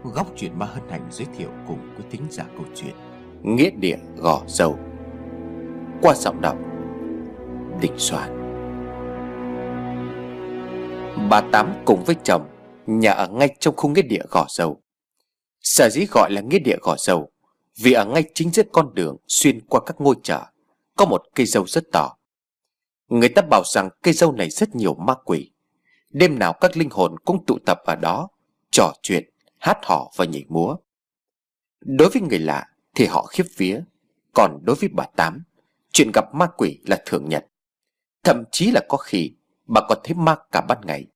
Góc Chuyện Ma hân hạnh giới thiệu cùng quý thính giả câu chuyện Nghĩa địa Gò Dầu qua giọng đọc Đình Soạn. Bà Tám cùng với chồng nhà ở ngay trong khu nghĩa địa Gò Dầu. Sở dĩ gọi là nghĩa địa Gò Dầu vì ở ngay chính giữa con đường xuyên qua các ngôi chợ có một cây dâu rất to. Người ta bảo rằng cây dâu này rất nhiều ma quỷ. Đêm nào các linh hồn cũng tụ tập ở đó, trò chuyện, hát hò và nhảy múa. Đối với người lạ thì họ khiếp vía, còn đối với bà Tám, chuyện gặp ma quỷ là thường nhật. Thậm chí là có khi bà còn thấy ma cả ban ngày.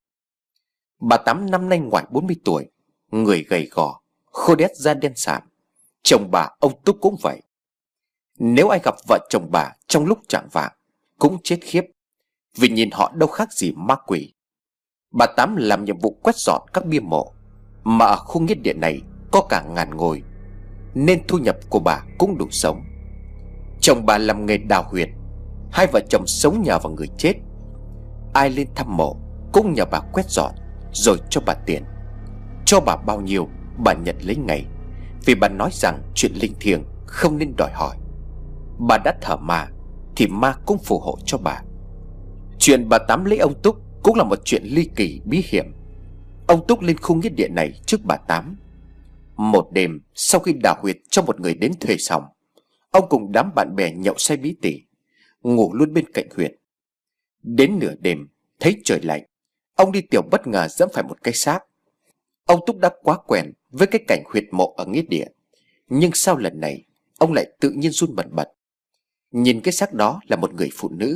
Bà Tám năm nay ngoài 40 tuổi, người gầy gò, khô đét da đen sạm. Chồng bà ông Túc cũng vậy. Nếu ai gặp vợ chồng bà trong lúc chạng vạng cũng chết khiếp, vì nhìn họ đâu khác gì ma quỷ. Bà Tám làm nhiệm vụ quét dọn các bia mộ, mà ở khu nghĩa địa này có cả ngàn ngôi, nên thu nhập của bà cũng đủ sống. Chồng bà làm nghề đào huyệt, hai vợ chồng sống nhờ vào người chết. Ai lên thăm mộ cũng nhờ bà quét dọn rồi cho bà tiền. Cho bà bao nhiêu bà nhận lấy ngày, vì bà nói rằng chuyện linh thiêng không nên đòi hỏi. Bà đã thờ ma thì ma cũng phù hộ cho bà. Chuyện bà Tám lấy ông Túc cũng là một chuyện ly kỳ bí hiểm. Ông Túc lên khu nghĩa địa này trước bà Tám. Một đêm sau khi đào huyệt cho một người đến thuê xong, ông cùng đám bạn bè nhậu say bí tỉ, ngủ luôn bên cạnh huyệt. Đến nửa đêm thấy trời lạnh, ông đi tiểu bất ngờ dẫm phải một cái xác. Ông Túc đã quá quen với cái cảnh huyệt mộ ở nghĩa địa, nhưng sao lần này ông lại tự nhiên run bần bật. Nhìn cái xác đó là một người phụ nữ.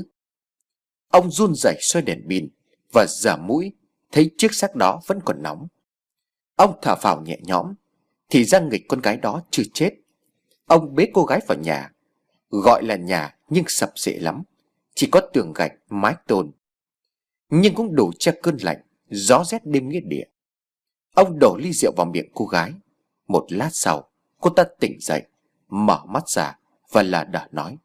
Ông run rẩy soi đèn pin và giở mũi, thấy chiếc xác đó vẫn còn nóng. Ông thở phào nhẹ nhõm, thì ra nghịch con gái đó chưa chết. Ông bế cô gái vào nhà. Gọi là nhà nhưng sập xệ lắm, chỉ có tường gạch, mái tôn, nhưng cũng đủ che cơn lạnh, gió rét đêm nghĩa địa. Ông đổ ly rượu vào miệng cô gái. Một lát sau, cô ta tỉnh dậy, mở mắt ra và lờ đờ nói: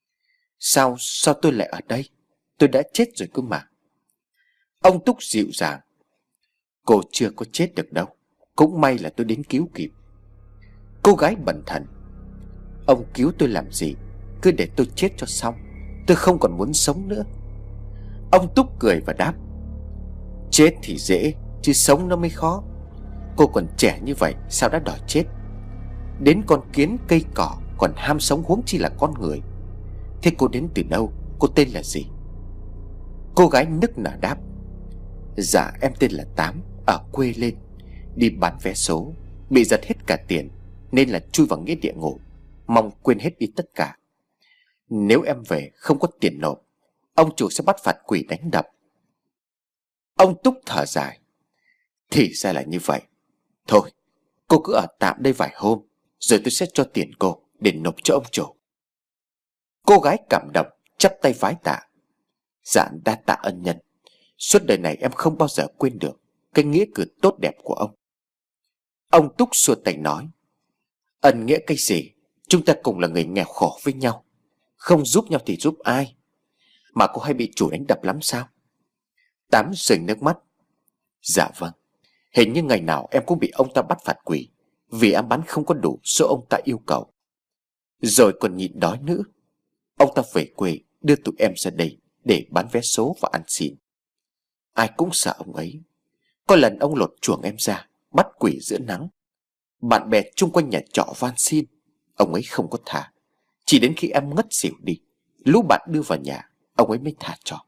Sao tôi lại ở đây? Tôi đã chết rồi cơ mà. Ông Túc dịu dàng: Cô chưa có chết được đâu, cũng may là tôi đến cứu kịp. Cô gái bần thần: Ông cứu tôi làm gì? Cứ để tôi chết cho xong, tôi không còn muốn sống nữa. Ông Túc cười và đáp: Chết thì dễ, chứ sống nó mới khó. Cô còn trẻ như vậy sao đã đòi chết? Đến con kiến cây cỏ còn ham sống, huống chi là con người. Thế cô đến từ đâu? Cô tên là gì? Cô gái nức nở đáp: Dạ em tên là Tám, ở quê lên, đi bán vé số, bị giật hết cả tiền, nên là chui vào nghĩa địa ngủ, mong quên hết đi tất cả. Nếu em về không có tiền nộp, ông chủ sẽ bắt phạt quỷ đánh đập. Ông Túc thở dài: Thì ra là như vậy. Thôi, cô cứ ở tạm đây vài hôm, rồi tôi sẽ cho tiền cô để nộp cho ông chủ. Cô gái cảm động chắp tay vái tạ: Dạ đa tạ ân nhân, suốt đời này em không bao giờ quên được cái nghĩa cử tốt đẹp của ông. Ông Túc xua tay nói: Ân nghĩa cái gì? Chúng ta cùng là người nghèo khổ với nhau, không giúp nhau thì giúp ai? Mà cô hay bị chủ đánh đập lắm sao? Tám rơi nước mắt: Dạ vâng, hình như ngày nào em cũng bị ông ta bắt phạt quỷ, vì em bán không có đủ số ông ta yêu cầu. Rồi còn nhịn đói nữa. Ông ta về quê đưa tụi em ra đây để bán vé số và ăn xin. Ai cũng sợ ông ấy. Có lần ông lột chuồng em ra, bắt quỷ giữa nắng. Bạn bè chung quanh nhà trọ van xin, ông ấy không có thả. Chỉ đến khi em ngất xỉu đi, lũ bạn đưa vào nhà, ông ấy mới thả cho.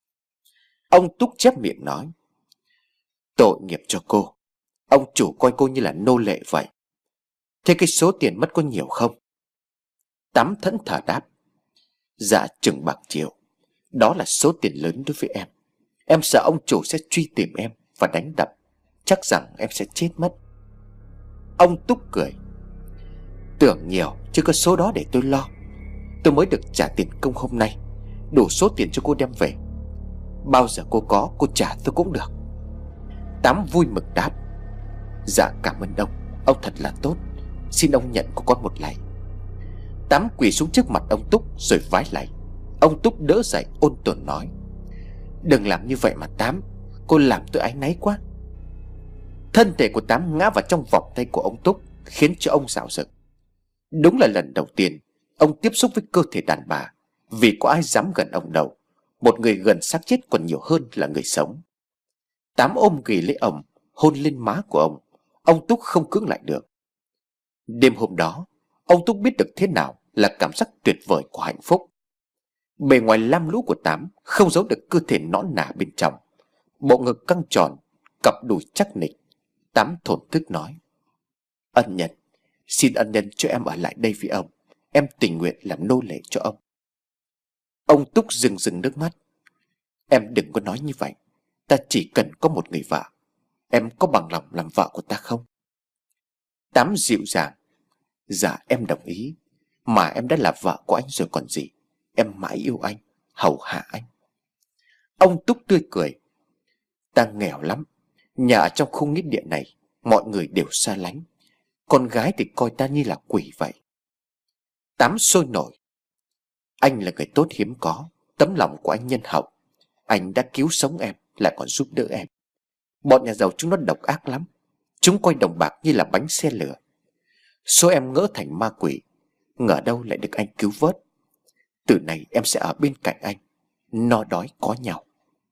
Ông Túc chép miệng nói: Tội nghiệp cho cô, ông chủ coi cô như là nô lệ vậy. Thế cái số tiền mất có nhiều không? Tám thẫn thờ đáp: Dạ chừng bạc triệu. Đó là số tiền lớn đối với em. Em sợ ông chủ sẽ truy tìm em và đánh đập, chắc rằng em sẽ chết mất. Ông Túc cười: Tưởng nhiều chứ có số đó để tôi lo. Tôi mới được trả tiền công hôm nay, đủ số tiền cho cô đem về. Bao giờ cô có, cô trả tôi cũng được. Tám vui mừng đáp: Dạ cảm ơn ông thật là tốt. Xin ông nhận của con một lạy. Tám quỳ xuống trước mặt ông Túc rồi vái lạy. Ông Túc đỡ dậy ôn tồn nói: Đừng làm như vậy mà Tám, cô làm tôi áy náy quá. Thân thể của Tám ngã vào trong vòng tay của ông Túc, khiến cho ông rạo rực. Đúng là lần đầu tiên ông tiếp xúc với cơ thể đàn bà, vì có ai dám gần ông đâu. Một người gần xác chết còn nhiều hơn là người sống. Tám ôm ghì lấy ông, hôn lên má của ông Túc không cưỡng lại được. Đêm hôm đó, ông Túc biết được thế nào là cảm giác tuyệt vời của hạnh phúc. Bề ngoài lam lũ của Tám không giấu được cơ thể nõn nà bên trong. Bộ ngực căng tròn, cặp đùi chắc nịch. Tám thổn thức nói: Ân nhân, xin ân nhân cho em ở lại đây với ông. Em tình nguyện làm nô lệ cho ông. Ông Túc rưng rưng nước mắt: Em đừng có nói như vậy. Ta chỉ cần có một người vợ. Em có bằng lòng làm vợ của ta không? Tám dịu dàng: Dạ em đồng ý. Mà em đã là vợ của anh rồi còn gì. Em mãi yêu anh, hầu hạ anh. Ông Túc tươi cười: Ta nghèo lắm. Nhà ở trong khu nghĩa địa này mọi người đều xa lánh. Con gái thì coi ta như là quỷ vậy. Tám sôi nổi: Anh là người tốt hiếm có. Tấm lòng của anh nhân hậu. Anh đã cứu sống em, lại còn giúp đỡ em. Bọn nhà giàu chúng nó độc ác lắm. Chúng coi đồng bạc như là bánh xe lửa. Số em ngỡ thành ma quỷ, ngờ đâu lại được anh cứu vớt. Từ này em sẽ ở bên cạnh anh, no đói có nhau.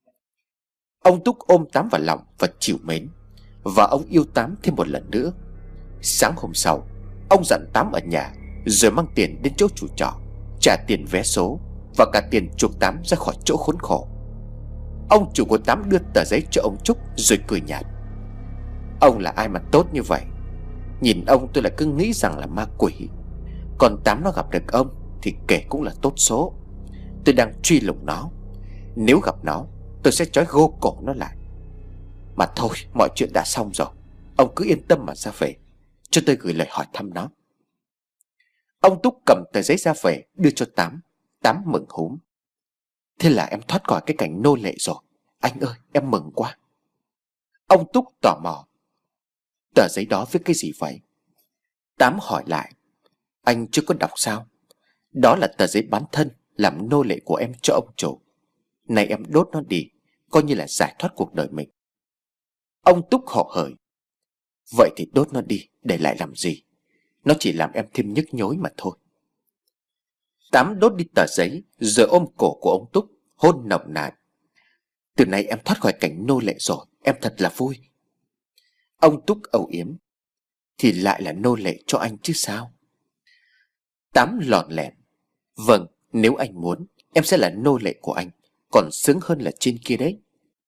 Ông Túc ôm Tám vào lòng và trìu mến. Và ông yêu Tám thêm một lần nữa. Sáng hôm sau, ông dặn Tám ở nhà, rồi mang tiền đến chỗ chủ trọ, trả tiền vé số và cả tiền chuộc Tám ra khỏi chỗ khốn khổ. Ông chủ của Tám đưa tờ giấy cho ông Trúc rồi cười nhạt: Ông là ai mà tốt như vậy? Nhìn ông tôi lại cứ nghĩ rằng là ma quỷ. Còn Tám nó gặp được ông thì kể cũng là tốt số. Tôi đang truy lùng nó. Nếu gặp nó, tôi sẽ trói gô cổ nó lại. Mà thôi, mọi chuyện đã xong rồi. Ông cứ yên tâm mà ra về, cho tôi gửi lời hỏi thăm nó. Ông Túc cầm tờ giấy ra về đưa cho Tám. Tám mừng húm: Thế là em thoát khỏi cái cảnh nô lệ rồi. Anh ơi, em mừng quá. Ông Túc tò mò: Tờ giấy đó viết cái gì vậy? Tám hỏi lại: Anh chưa có đọc sao? Đó là tờ giấy bán thân làm nô lệ của em cho ông chủ. Này em đốt nó đi, coi như là giải thoát cuộc đời mình. Ông Túc hổ hởi: Vậy thì đốt nó đi, để lại làm gì? Nó chỉ làm em thêm nhức nhối mà thôi. Tám đốt đi tờ giấy, rồi ôm cổ của ông Túc, hôn nồng nàn: Từ nay em thoát khỏi cảnh nô lệ rồi, em thật là vui. Ông Túc âu yếm: Thì lại là nô lệ cho anh chứ sao? Tám lòn lẻn: Vâng, nếu anh muốn, em sẽ là nô lệ của anh. Còn sướng hơn là trên kia đấy.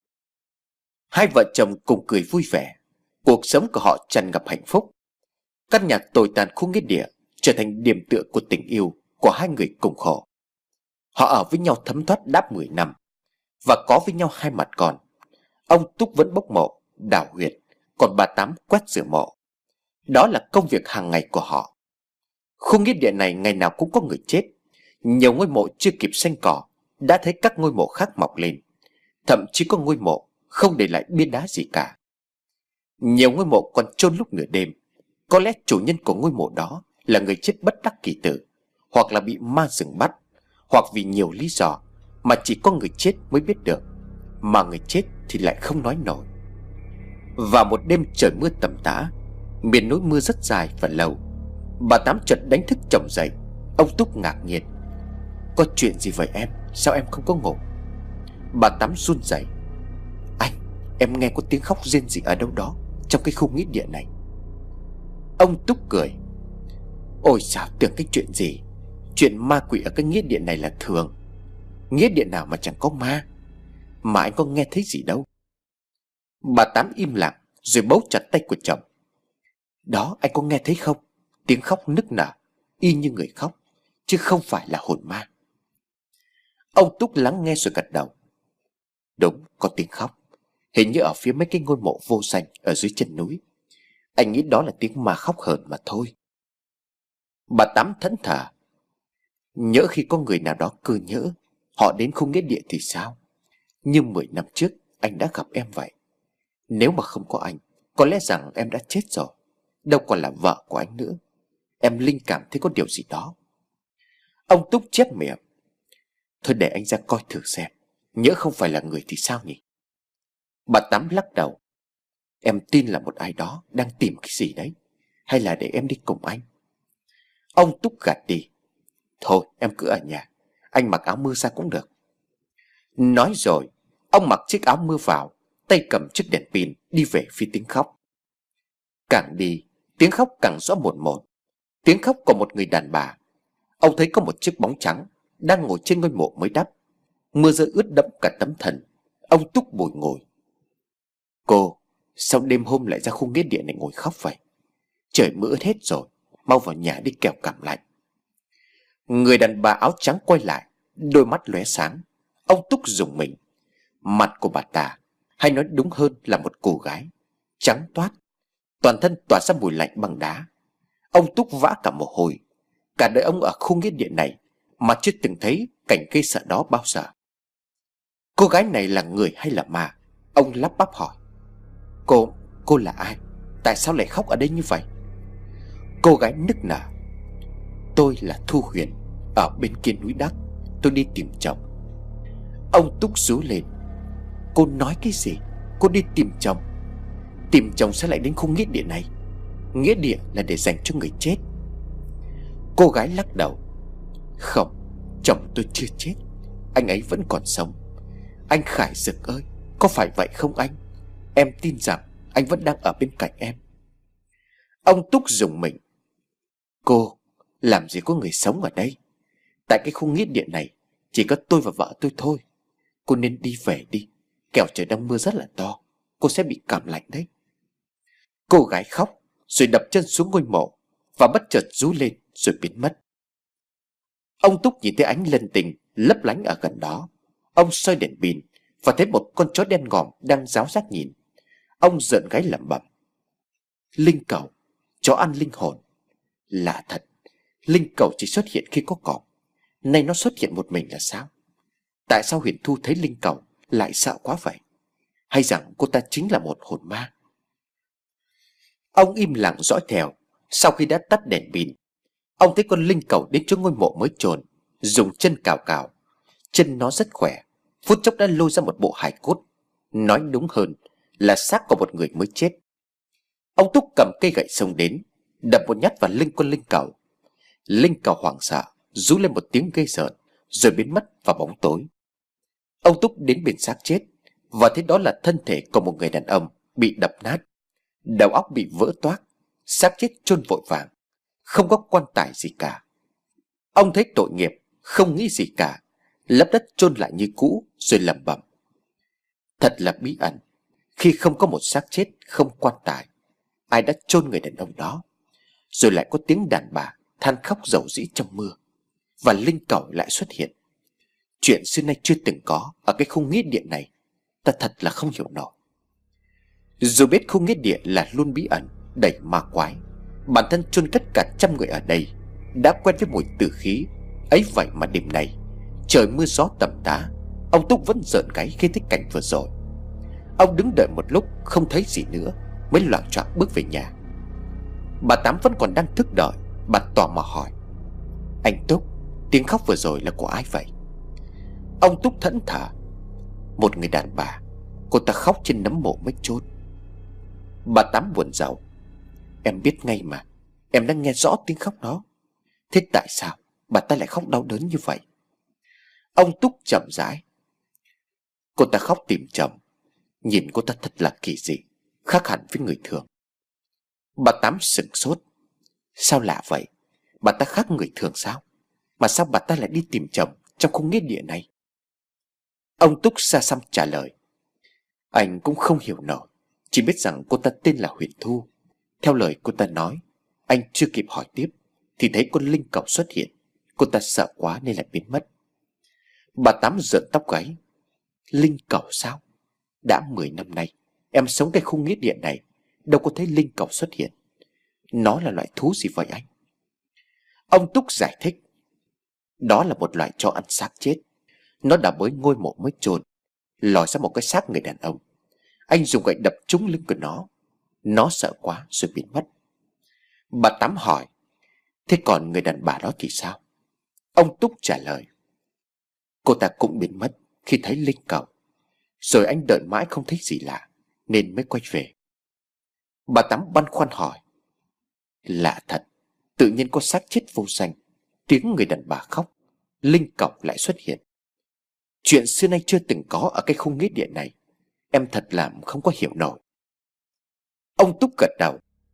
Hai vợ chồng cùng cười vui vẻ. Cuộc sống của họ tràn ngập hạnh phúc. Căn nhà tồi tàn khu nghĩa địa trở thành điểm tựa của tình yêu của hai người cùng khổ. Họ ở với nhau thấm thoát đáp 10 năm và có với nhau hai mặt con. Ông Túc vẫn bốc mộ, đào huyệt, còn bà Tám quét rửa mộ. Đó là công việc hàng ngày của họ. Khu nghĩa địa này ngày nào cũng có người chết. Nhiều ngôi mộ chưa kịp xanh cỏ đã thấy các ngôi mộ khác mọc lên. Thậm chí có ngôi mộ không để lại bia đá gì cả. Nhiều ngôi mộ còn chôn lúc nửa đêm. Có lẽ chủ nhân của ngôi mộ đó là người chết bất đắc kỳ tử, hoặc là bị ma rừng bắt, hoặc vì nhiều lý do mà chỉ có người chết mới biết được, mà người chết thì lại không nói nổi. Vào một đêm trời mưa tầm tã, miền núi mưa rất dài và lâu, bà Tám chợt đánh thức chồng dậy. Ông Túc ngạc nhiên: Có chuyện gì vậy em? Sao em không có ngủ? Bà Tám run rẩy: Anh, em nghe có tiếng khóc rên rỉ ở đâu đó trong cái khu nghĩa địa này. Ông Túc cười: Ôi sao tưởng cái chuyện gì? Chuyện ma quỷ ở cái nghĩa địa này là thường. Nghĩa địa nào mà chẳng có ma. Mà anh có nghe thấy gì đâu. Bà Tám im lặng rồi bấu chặt tay của chồng: Đó, anh có nghe thấy không? Tiếng khóc nức nở, y như người khóc, chứ không phải là hồn ma. Ông Túc lắng nghe rồi gật đầu: Đúng, có tiếng khóc. Hình như ở phía mấy cái ngôi mộ vô danh ở dưới chân núi. Anh nghĩ đó là tiếng ma khóc hờn mà thôi. Bà Tám thẫn thờ: Nhỡ khi có người nào đó cơ nhỡ, họ đến khu nghĩa địa thì sao? Như 10 năm trước anh đã gặp em vậy. Nếu mà không có anh, có lẽ rằng em đã chết rồi, đâu còn là vợ của anh nữa. Em linh cảm thấy có điều gì đó. Ông Túc chép miệng: Thôi để anh ra coi thử xem, nhỡ không phải là người thì sao nhỉ? Bà Tám lắc đầu: Em tin là một ai đó đang tìm cái gì đấy. Hay là để em đi cùng anh? Ông Túc gạt đi. Thôi em cứ ở nhà, anh mặc áo mưa ra cũng được. Nói rồi, ông mặc chiếc áo mưa vào, tay cầm chiếc đèn pin đi về phía tiếng khóc. Càng đi, tiếng khóc càng rõ mồn một. Tiếng khóc của một người đàn bà. Ông thấy có một chiếc bóng trắng đang ngồi trên ngôi mộ mới đắp. Mưa rơi ướt đẫm cả tấm thân. Ông Túc bồi ngồi. Cô, sao đêm hôm lại ra khu nghĩa địa này ngồi khóc vậy? Trời mưa ướt hết rồi, mau vào nhà đi kẻo cảm lạnh. Người đàn bà áo trắng quay lại, đôi mắt lóe sáng. Ông Túc rùng mình. Mặt của bà ta, hay nói đúng hơn là một cô gái, trắng toát, toàn thân tỏa ra mùi lạnh băng đá. Ông Túc vã cả mồ hôi. Cả đời ông ở khu nghĩa địa này mà chưa từng thấy cảnh ghê sợ đó bao giờ. Cô gái này là người hay là ma? Ông lắp bắp hỏi. Cô là ai? Tại sao lại khóc ở đây như vậy? Cô gái nức nở. Tôi là Thu Huyền, ở bên kia núi Đắc. Tôi đi tìm chồng. Ông Túc rú lên. Cô nói cái gì? Cô đi tìm chồng? Tìm chồng sao lại đến khu nghĩa địa này? Nghĩa địa là để dành cho người chết. Cô gái lắc đầu. Không, chồng tôi chưa chết. Anh ấy vẫn còn sống. Anh Khải Dực ơi, có phải vậy không anh? Em tin rằng anh vẫn đang ở bên cạnh em. Ông Túc rùng mình. Cô, làm gì có người sống ở đây? Tại cái khu nghĩa địa này chỉ có tôi và vợ tôi thôi. Cô nên đi về đi, kẻo trời đang mưa rất là to. Cô sẽ bị cảm lạnh đấy. Cô gái khóc rồi đập chân xuống ngôi mộ và bất chợt rú lên rồi biến mất. Ông Túc nhìn thấy ánh lân tình lấp lánh ở gần đó. Ông soi đèn pin và thấy một con chó đen ngòm đang ráo rác nhìn. Ông rợn gáy lẩm bẩm. Linh cẩu, chó ăn linh hồn. Lạ thật, linh cẩu chỉ xuất hiện khi có cọp, nay nó xuất hiện một mình là sao? Tại sao Huyền Thu thấy linh cẩu lại sợ quá vậy? Hay rằng cô ta chính là một hồn ma? Ông im lặng dõi theo. Sau khi đã tắt đèn pin, ông thấy con linh cẩu đến chỗ ngôi mộ mới chôn, dùng chân cào cào. Chân nó rất khỏe, phút chốc đã lôi ra một bộ hài cốt, nói đúng hơn là xác của một người mới chết. Ông Túc cầm cây gậy xông đến, đập một nhát vào lưng con linh cẩu. Linh cẩu hoảng sợ, rú lên một tiếng ghê rợn, rồi biến mất vào bóng tối. Ông Túc đến bên xác chết và thấy đó là thân thể của một người đàn ông bị đập nát, đầu óc bị vỡ toác, xác chết chôn vội vàng, không có quan tài gì cả. Ông thấy tội nghiệp, không nghĩ gì cả, lấp đất chôn lại như cũ rồi lẩm bẩm. Thật là bí ẩn, khi không có một xác chết không quan tài, ai đã chôn người đàn ông đó? Rồi lại có tiếng đàn bà than khóc rầu rĩ trong mưa, và linh cẩu lại xuất hiện. Chuyện xưa nay chưa từng có ở cái khu nghĩa địa này. Ta thật là không hiểu nổi. Dù biết khu nghĩa địa là luôn bí ẩn, đầy ma quái, bản thân chôn cất cả trăm người ở đây đã quen với mùi tử khí ấy, vậy mà đêm nay trời mưa gió tầm tã, ông Túc vẫn rợn gáy khi thấy cảnh vừa rồi. Ông đứng đợi một lúc không thấy gì nữa, mới loạng choạng bước về nhà. Bà Tám vẫn còn đang thức đợi. Bà tò mò hỏi. Anh Túc, tiếng khóc vừa rồi là của ai vậy? Ông Túc thẫn thờ. Một người đàn bà, cô ta khóc trên nấm mộ mới chôn. Bà Tám buồn rầu. Em biết ngay mà, em đã nghe rõ tiếng khóc đó. Thế tại sao bà ta lại khóc đau đớn như vậy? Ông Túc chậm rãi. Cô ta khóc tìm chồng. Nhìn cô ta thật là kỳ dị, khác hẳn với người thường. Bà Tám sửng sốt. Sao lạ vậy? Bà ta khác người thường sao? Mà sao bà ta lại đi tìm chồng trong khu nghĩa địa này? Ông Túc xa xăm trả lời. Anh cũng không hiểu nổi, chỉ biết rằng cô ta tên là Huyền Thu. Theo lời cô ta nói, anh chưa kịp hỏi tiếp thì thấy con linh cẩu xuất hiện. Cô ta sợ quá nên lại biến mất. Bà Tám rợn tóc gáy. Linh cẩu sao? Đã 10 năm nay em sống cái khu nghĩa địa này, đâu có thấy linh cẩu xuất hiện. Nó là loại thú gì vậy anh? Ông Túc giải thích. Đó là một loại chó ăn xác chết. Nó đã bới ngôi mộ mới chôn, lòi ra một cái xác người đàn ông. Anh dùng gậy đập trúng lưng của nó. Nó sợ quá rồi biến mất. Bà Tám hỏi. Thế còn người đàn bà đó thì sao? Ông Túc trả lời. Cô ta cũng biến mất khi thấy linh cẩu. Rồi anh đợi mãi không thấy gì lạ nên mới quay về. Bà Tám băn khoăn hỏi. Lạ thật, tự nhiên có xác chết vô danh, tiếng người đàn bà khóc, linh cẩu lại xuất hiện. Chuyện xưa nay chưa từng có ở cái khung nghĩa địa này. Em thật làm không có hiểu nổi. Ông Túc gật đầu.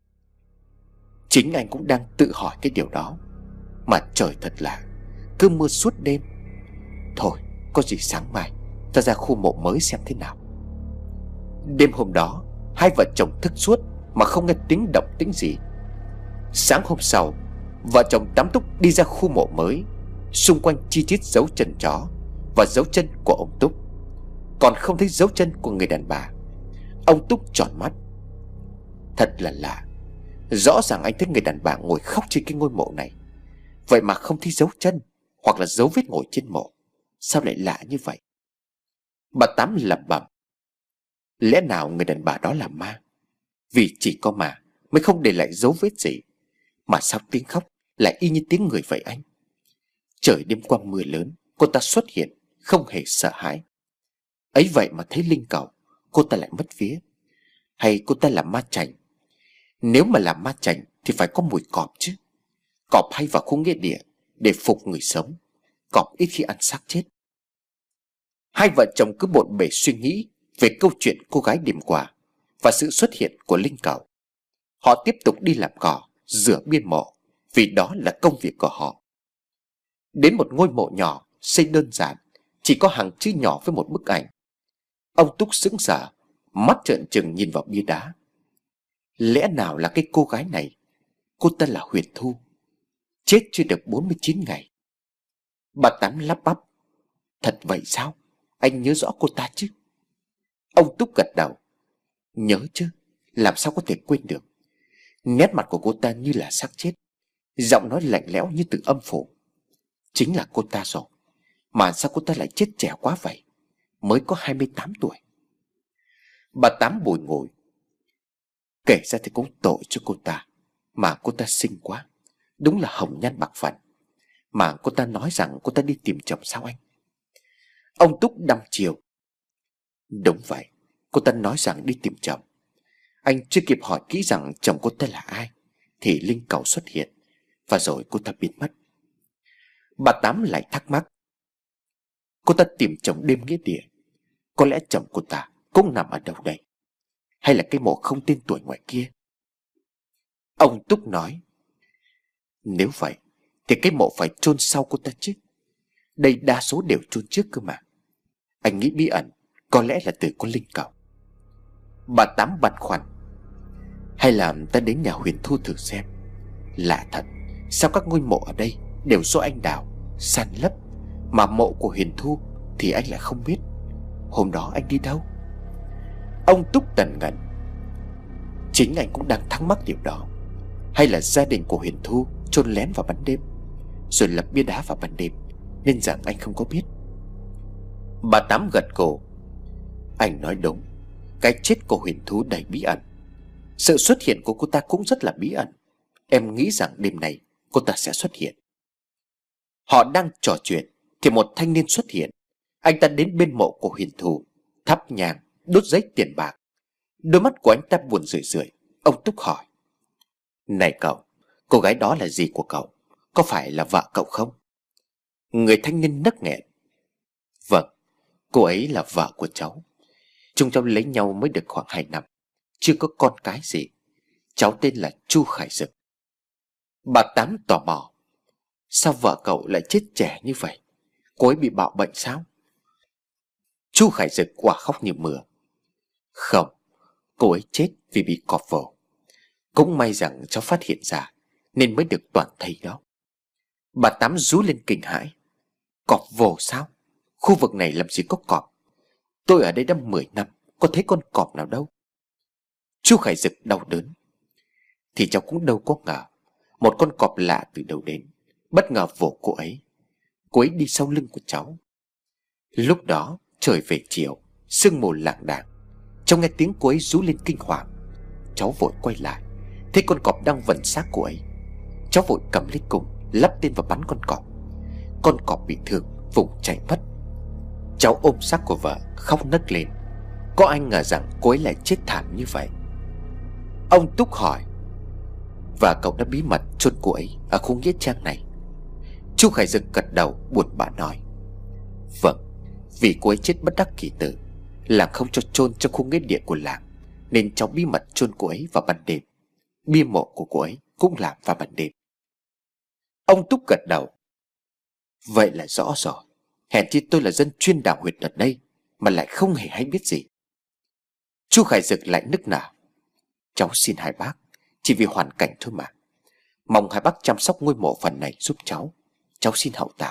Chính anh cũng đang tự hỏi cái điều đó. Mà trời thật lạ, cứ mưa suốt đêm. Thôi, có gì sáng mai ta ra khu mộ mới xem thế nào. Đêm hôm đó, hai vợ chồng thức suốt mà không nghe tiếng động tĩnh gì. Sáng hôm sau, vợ chồng Tám Túc đi ra khu mộ mới. Xung quanh chi chít dấu chân chó và dấu chân của ông Túc, còn không thấy dấu chân của người đàn bà. Ông Túc tròn mắt. Thật là lạ, rõ ràng anh thấy người đàn bà ngồi khóc trên cái ngôi mộ này, vậy mà không thấy dấu chân hoặc là dấu vết ngồi trên mộ. Sao lại lạ như vậy? Bà Tám lẩm bẩm. Lẽ nào người đàn bà đó là ma? Vì chỉ có ma mới không để lại dấu vết gì. Mà sao tiếng khóc lại y như tiếng người vậy anh? Trời đêm qua mưa lớn, cô ta xuất hiện không hề sợ hãi. Ấy vậy mà thấy linh cẩu, cô ta lại mất vía. Hay cô ta là ma chành? Nếu mà là ma chành thì phải có mùi cọp chứ. Cọp hay vào khu nghĩa địa để phục người sống, cọp ít khi ăn xác chết. Hai vợ chồng cứ bộn bề suy nghĩ về câu chuyện cô gái đêm qua và sự xuất hiện của linh cẩu. Họ tiếp tục đi làm cỏ, rửa biên mộ, vì đó là công việc của họ. Đến một ngôi mộ nhỏ, xây đơn giản, chỉ có hàng chữ nhỏ với một bức ảnh. Ông Túc sững sờ, mắt trợn trừng nhìn vào bia đá. Lẽ nào là cái cô gái này? Cô ta là Huyền Thu, chết chưa được 49 ngày. Bà Tám lắp bắp. Thật vậy sao? Anh nhớ rõ cô ta chứ? Ông Túc gật đầu. Nhớ chứ, làm sao có thể quên được. Nét mặt của cô ta như là xác chết, giọng nói lạnh lẽo như từ âm phủ. Chính là cô ta rồi. Mà sao cô ta lại chết trẻ quá vậy? Mới có 28 tuổi. Bà Tám bùi ngùi. Kể ra thì cũng tội cho cô ta. Mà cô ta xinh quá, đúng là hồng nhan bạc phận. Mà cô ta nói rằng cô ta đi tìm chồng sao anh? Ông Túc đăm chiều. Đúng vậy, cô ta nói rằng đi tìm chồng. Anh chưa kịp hỏi kỹ rằng chồng cô ta là ai thì linh cẩu xuất hiện, và rồi cô ta biến mất. Bà Tám lại thắc mắc. Cô ta tìm chồng đêm nghĩa địa, có lẽ chồng cô ta cũng nằm ở đâu đây? Hay là cái mộ không tên tuổi ngoài kia? Ông Túc nói. Nếu vậy thì cái mộ phải chôn sau cô ta chứ. Đây đa số đều chôn trước cơ mà. Anh nghĩ bí ẩn có lẽ là từ con linh cẩu. Bà Tám băn khoăn. Hay là ta đến nhà Huyền Thu thử xem. Lạ thật, sao các ngôi mộ ở đây đều do anh đào, san lấp, mà mộ của Huyền Thu thì anh lại không biết. Hôm đó anh đi đâu? Ông Túc tần ngần. Chính anh cũng đang thắc mắc điều đó. Hay là gia đình của Huyền Thu chôn lén vào ban đêm, rồi lập bia đá vào ban đêm, nên rằng anh không có biết. Bà Tám gật cổ. Anh nói đúng, cái chết của Huyền Thu đầy bí ẩn. Sự xuất hiện của cô ta cũng rất là bí ẩn. Em nghĩ rằng đêm nay cô ta sẽ xuất hiện. Họ đang trò chuyện thì một thanh niên xuất hiện. Anh ta đến bên mộ của Huyền Thu, thắp nhang, đốt giấy tiền bạc. Đôi mắt của anh ta buồn rười rượi. Ông Túc hỏi. Này cậu, cô gái đó là gì của cậu? Có phải là vợ cậu không? Người thanh niên nấc nghẹn. Vâng, cô ấy là vợ của cháu. Chúng cháu lấy nhau mới được khoảng 2 năm, chưa có con cái gì. Cháu tên là Chu Khải Dực. Bà Tám tò mò. Sao vợ cậu lại chết trẻ như vậy? Cô ấy bị bạo bệnh sao? Chu Khải Dực quả khóc như mưa. Không, cô ấy chết vì bị cọp vồ. Cũng may rằng cháu phát hiện ra nên mới được toàn thây đó. Bà Tám rú lên kinh hãi. Cọp vồ sao? Khu vực này làm gì có cọp? Tôi ở đây đã 10 năm, có thấy con cọp nào đâu. Chu Khải Dực đau đớn. Thì cháu cũng đâu có ngờ một con cọp lạ từ đâu đến bất ngờ vồ cô ấy. Cô ấy đi sau lưng của cháu. Lúc đó trời về chiều, sương mù lạng đạng. Cháu nghe tiếng cô ấy rú lên kinh hoàng. Cháu vội quay lại, thấy con cọp đang vần xác cô ấy. Cháu vội cầm lấy cung, lắp tên vào bắn con cọp. Con cọp bị thương, vùng chạy mất. Cháu ôm xác của vợ khóc nấc lên. Có ai ngờ rằng cô ấy lại chết thảm như vậy. Ông Túc hỏi: Và cậu đã bí mật chôn cô ấy ở khu nghĩa trang này? Chu Khải Dực gật đầu buồn bã nói: Vâng, vì cô ấy chết bất đắc kỳ tử, làng không cho chôn trong khu nghĩa địa của làng, nên cháu bí mật chôn cô ấy vào ban đêm. Bia mộ của cô ấy cũng làm vào ban đêm. Ông Túc gật đầu: Vậy là rõ rồi. Hèn chi tôi là dân chuyên đào huyệt ở đây mà lại không hề hay biết gì. Chu Khải Dực lại nức nở: Cháu xin hai bác, chỉ vì hoàn cảnh thôi mà. Mong hai bác chăm sóc ngôi mộ phần này giúp cháu. Cháu xin hậu tạ.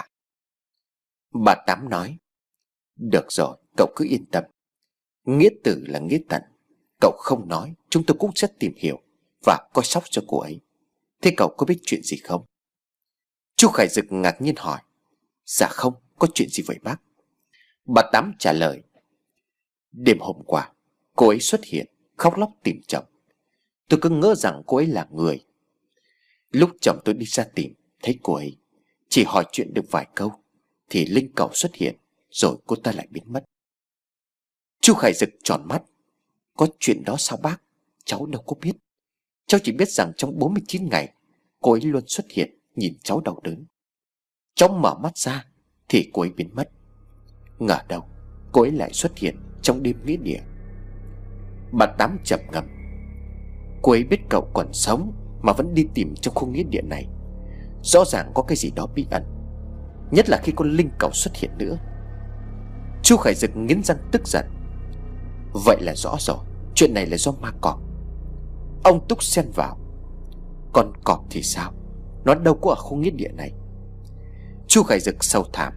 Bà Tám nói: Được rồi, cậu cứ yên tâm. Nghĩa tử là nghĩa tận. Cậu không nói, chúng tôi cũng sẽ tìm hiểu và coi sóc cho cô ấy. Thế cậu có biết chuyện gì không? Chu Khải Dực ngạc nhiên hỏi: Dạ không, có chuyện gì vậy bác? Bà Tám trả lời: Đêm hôm qua, cô ấy xuất hiện, khóc lóc tìm chồng. Tôi cứ ngỡ rằng cô ấy là người. Lúc chồng tôi đi ra tìm, thấy cô ấy, chỉ hỏi chuyện được vài câu thì linh cẩu xuất hiện, rồi cô ta lại biến mất. Chu Khải Dực tròn mắt: Có chuyện đó sao bác? Cháu đâu có biết. Cháu chỉ biết rằng trong 49 ngày cô ấy luôn xuất hiện, nhìn cháu đau đớn. Cháu mở mắt ra thì cô ấy biến mất. Ngờ đâu cô ấy lại xuất hiện trong đêm nghĩa địa. Bà Tám trầm ngâm: Cô ấy biết cậu còn sống mà vẫn đi tìm trong khu nghĩa địa này, rõ ràng có cái gì đó bí ẩn, nhất là khi con linh cẩu xuất hiện nữa. Chu Khải Dực nghiến răng tức giận: Vậy là rõ rồi, chuyện này là do ma cọp. Ông Túc xen vào: Con cọp thì sao? Nó đâu có ở khu nghĩa địa này. Chu Khải Dực sâu thẳm: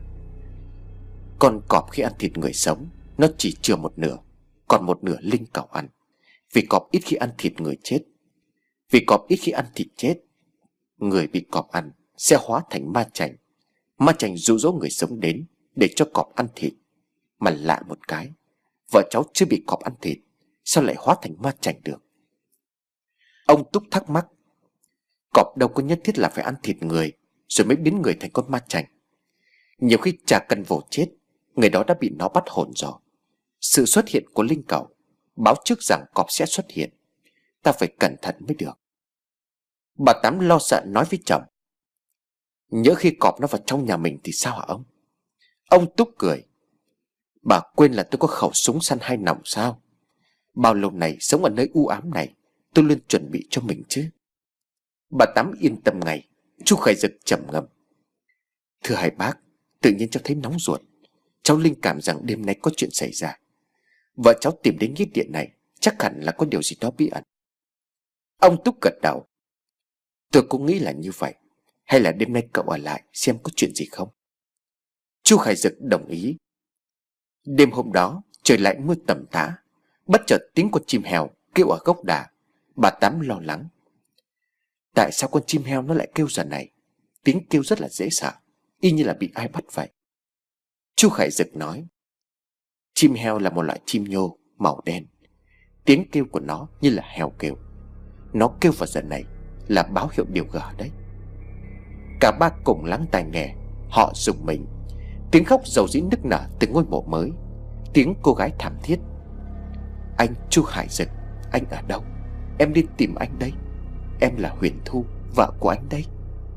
Con cọp khi ăn thịt người sống, nó chỉ chừa một nửa, còn một nửa linh cẩu ăn. Vì cọp ít khi ăn thịt người chết. Vì cọp ít khi ăn thịt chết, người bị cọp ăn sẽ hóa thành ma chành. Ma chành dụ dỗ người sống đến để cho cọp ăn thịt. Mà lạ một cái, vợ cháu chưa bị cọp ăn thịt, sao lại hóa thành ma chành được? Ông Túc thắc mắc: Cọp đâu có nhất thiết là phải ăn thịt người rồi mới biến người thành con ma chành. Nhiều khi chả cần vồ chết, người đó đã bị nó bắt hồn rồi. Sự xuất hiện của linh cẩu báo trước rằng cọp sẽ xuất hiện. Ta phải cẩn thận mới được. Bà Tám lo sợ nói với chồng: Nhỡ khi cọp nó vào trong nhà mình thì sao hả ông? Ông Túc cười: Bà quên là tôi có khẩu súng săn 2 nòng sao? Bao lâu này sống ở nơi u ám này, tôi luôn chuẩn bị cho mình chứ. Bà Tám yên tâm ngay. Chu Khải Dực trầm ngâm: Thưa hai bác, tự nhiên cháu thấy nóng ruột. Cháu linh cảm rằng đêm nay có chuyện xảy ra. Vợ cháu tìm đến nghĩa địa này chắc hẳn là có điều gì đó bí ẩn. Ông Túc gật đầu: Tôi cũng nghĩ là như vậy. Hay là đêm nay cậu ở lại xem có chuyện gì không? Chu Khải Dực đồng ý. Đêm hôm đó trời lại mưa tầm tã. Bất chợt tiếng con chim hèo kêu ở gốc đà. Bà Tám lo lắng: Tại sao con chim heo nó lại kêu giờ này? Tiếng kêu rất là dễ sợ, y như là bị ai bắt vậy. Chu Khải Dực nói: Chim heo là một loại chim nhô màu đen. Tiếng kêu của nó như là heo kêu. Nó kêu vào giờ này là báo hiệu điều gở đấy. Cả ba cùng lắng tai nghe. Họ rùng mình. Tiếng khóc rầu rĩ nức nở từ ngôi mộ mới. Tiếng cô gái thảm thiết: Anh Chu Khải Dực, anh ở đâu? Em đi tìm anh đây. Em là Huyền Thu, vợ của anh đây.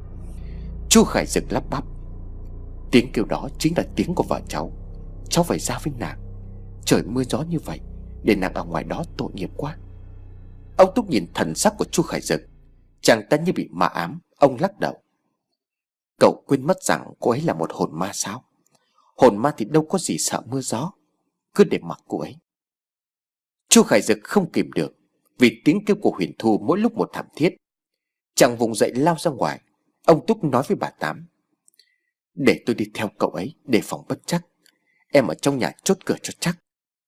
Chu Khải Dực lắp bắp: Tiếng kêu đó chính là tiếng của vợ cháu. Cháu phải ra với nàng. Trời mưa gió như vậy, để nàng ở ngoài đó tội nghiệp quá. Ông Túc nhìn thần sắc của Chu Khải Dực, chàng ta như bị ma ám. Ông lắc đầu: Cậu quên mất rằng cô ấy là một hồn ma sao? Hồn ma thì đâu có gì sợ mưa gió. Cứ để mặc cô ấy. Chu Khải Dực không kìm được, vì tiếng kêu của Huyền Thu mỗi lúc một thảm thiết. Chàng vùng dậy lao ra ngoài. Ông Túc nói với bà Tám: Để tôi đi theo cậu ấy, đề phòng bất trắc. Em ở trong nhà chốt cửa cho chắc.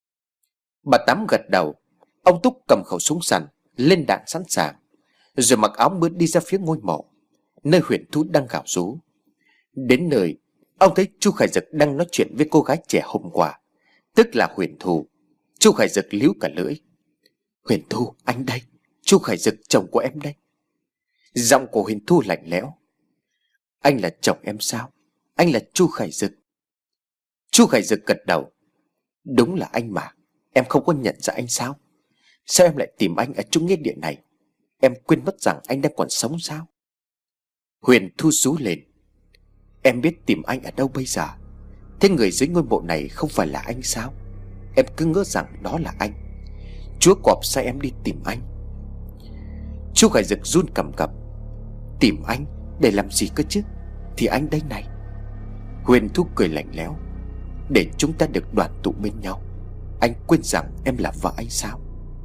Bà Tám gật đầu. Ông Túc cầm khẩu súng săn, lên đạn sẵn sàng, rồi mặc áo mưa đi ra phía ngôi mộ, nơi Huyền Thu đang gào rú. Đến nơi, ông thấy Chu Khải Dực đang nói chuyện với cô gái trẻ hôm qua, tức là Huyền Thu. Chu Khải Dực líu cả lưỡi: Huyền Thu, anh đây. Chu Khải Dực, chồng của em đây. Giọng của Huyền Thu lạnh lẽo: Anh là chồng em sao? Anh là Chu Khải Dực. Chu Khải Dực gật đầu: Đúng là anh mà. Em không có nhận ra anh sao? Sao em lại tìm anh ở chỗ nghĩa địa này? Em quên mất rằng anh đang còn sống sao? Huyền Thu rú lên. Em biết tìm anh ở đâu bây giờ? Thế người dưới ngôi mộ này không phải là anh sao? Em cứ ngỡ rằng đó là anh. Chúa Cọp sai em đi tìm anh. Chu Khải Dực run cầm cập. Tìm anh để làm gì cơ chứ? Thì anh đây này. Huyền Thu cười lạnh lẽo. Để chúng ta được đoàn tụ bên nhau. Anh quên rằng em là vợ anh sao?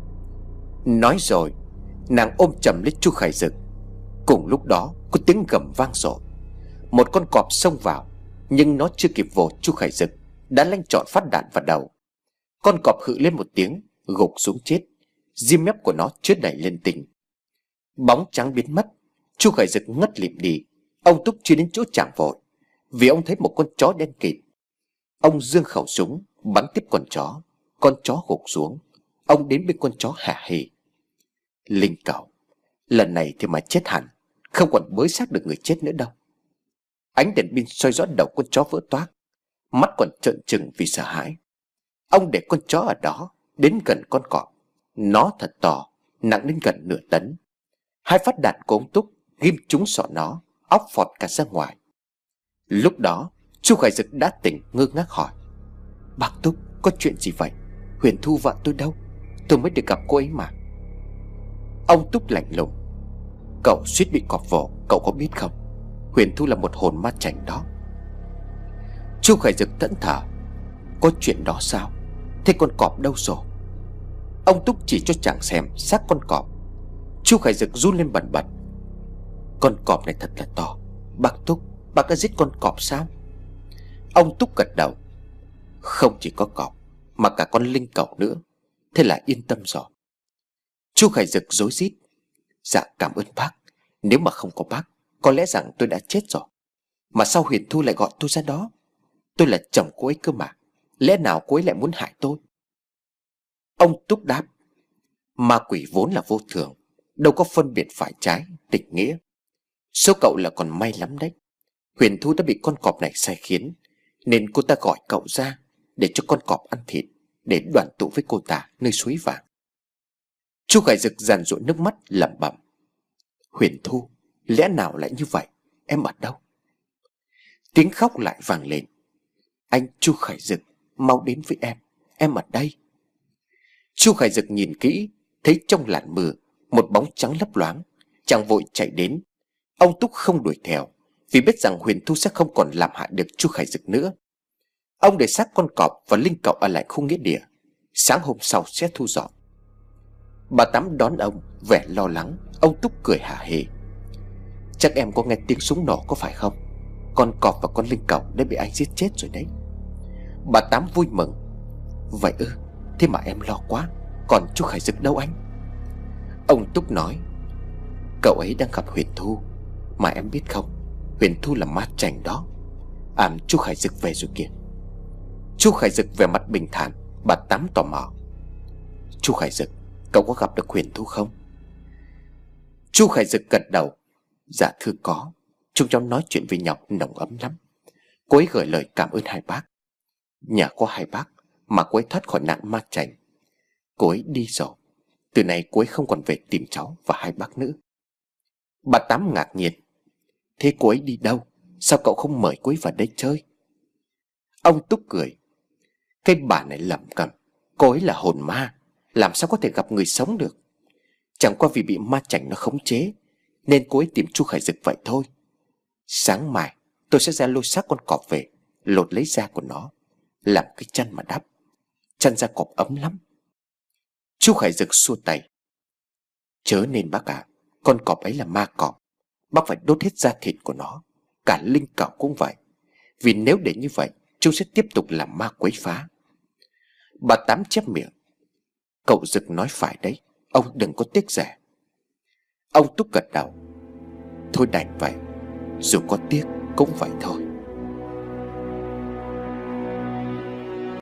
Nói rồi, nàng ôm chầm lấy Chu Khải Dực. Cùng lúc đó có tiếng gầm vang dội. Một con cọp xông vào, nhưng nó chưa kịp vồ Chu Khải Dực đã lanh chọn phát đạn vào đầu. Con cọp hự lên một tiếng, gục xuống chết. Diêm mép của nó chứa đầy lên tinh. Bóng trắng biến mất. Chu Khải Dực ngất lịm đi. Ông Túc chưa đến chỗ chạm vội, vì ông thấy một con chó đen kịt. Ông giương khẩu súng bắn tiếp con chó gục xuống. Ông đến bên con chó hả hê. Linh cẩu, lần này thì mà chết hẳn, không còn bới xác được người chết nữa đâu. Ánh đèn pin soi rõ đầu con chó vỡ toác, mắt còn trợn trừng vì sợ hãi. Ông để con chó ở đó, đến gần con cọp. Nó thật to, nặng đến gần nửa tấn. 2 phát đạn của ông Túc ghim trúng sọ nó, óc phọt cả ra ngoài. Lúc đó Chu Khải Dực đã tỉnh, ngơ ngác hỏi: Bác Túc, có chuyện gì vậy? Huyền Thu vợ tôi đâu? Tôi mới được gặp cô ấy mà. Ông Túc lạnh lùng: Cậu suýt bị cọp vồ, cậu có biết không? Huyền Thu là một hồn ma chảnh đó. Chu Khải Dực thẫn thờ: Có chuyện đó sao? Thế con cọp đâu rồi? Ông Túc chỉ cho chàng xem xác con cọp. Chu Khải Dực run lên bần bật: Con cọp này thật là to. Bác Túc, bác đã giết con cọp sao? Ông Túc gật đầu: Không chỉ có cọp, mà cả con linh cẩu nữa. Thế là yên tâm rồi. Chu Khải Dực rối rít: Dạ cảm ơn bác. Nếu mà không có bác, có lẽ rằng tôi đã chết rồi. Mà sao Huyền Thu lại gọi tôi ra đó? Tôi là chồng cô ấy cơ mà. Lẽ nào cô ấy lại muốn hại tôi? Ông Túc đáp: Ma quỷ vốn là vô thường, đâu có phân biệt phải trái, tình nghĩa. Số cậu là còn may lắm đấy. Huyền Thu đã bị con cọp này sai khiến, nên cô ta gọi cậu ra để cho con cọp ăn thịt, để đoàn tụ với cô ta nơi suối vàng. Chu Khải Dực giàn giụa nước mắt lẩm bẩm: Huyền Thu, lẽ nào lại như vậy? Em ở đâu? Tiếng khóc lại vang lên: Anh Chu Khải Dực, mau đến với em ở đây. Chu Khải Dực nhìn kỹ, thấy trong làn mưa một bóng trắng lấp loáng. Chàng vội chạy đến. Ông Túc không đuổi theo, vì biết rằng Huyền Thu sẽ không còn làm hại được Chu Khải Dực nữa. Ông để xác con cọp và linh cậu ở lại khu nghĩa địa, sáng hôm sau sẽ thu dọn. Bà Tám đón ông vẻ lo lắng. Ông Túc cười hả hê: Chắc em có nghe tiếng súng nổ có phải không? Con cọp và con linh cẩu đã bị anh giết chết rồi đấy. Bà Tám vui mừng: Vậy ư? Thế mà em lo quá. Còn chú Khải Dực đâu anh? Ông Túc nói: Cậu ấy đang gặp Huyền Thu. Mà em biết không, Huyền Thu là ma chảnh đó. Chú Khải Dực về rồi kìa. Chú Khải Dực vẻ mặt bình thản. Bà Tám tò mò: Chú Khải Dực, cậu có gặp được Huyền Thu không? Chú Khải Dực gật đầu: Dạ thưa có. Chúng cháu nói chuyện với nhau nồng ấm lắm. Cô ấy gửi lời cảm ơn hai bác. Nhờ có hai bác mà cô ấy thoát khỏi nạn ma chảnh. Cô ấy đi rồi. Từ nay cô ấy không còn về tìm cháu và hai bác nữa. Bà Tám ngạc nhiên: Thế cô ấy đi đâu? Sao cậu không mời cô ấy vào đây chơi? Ông Túc cười: Cái bà này lẩm cẩm. Cô ấy là hồn ma, làm sao có thể gặp người sống được? Chẳng qua vì bị ma chảnh nó khống chế, nên cô ấy tìm chú Khải Dực vậy thôi. Sáng mai tôi sẽ ra lôi xác con cọp về, lột lấy da của nó, làm cái chăn mà đắp. Chăn da cọp ấm lắm. Chú Khải Dực xua tay: Chớ nên bác ạ. Con cọp ấy là ma cọp. Bác phải đốt hết da thịt của nó. Cả linh cẩu cũng vậy. Vì nếu để như vậy, chúng sẽ tiếp tục làm ma quấy phá. Bà Tám chép miệng: Cậu Dực nói phải đấy. Ông đừng có tiếc rẻ. Ông Túc gật đầu: Thôi đành vậy. Dù có tiếc cũng vậy thôi.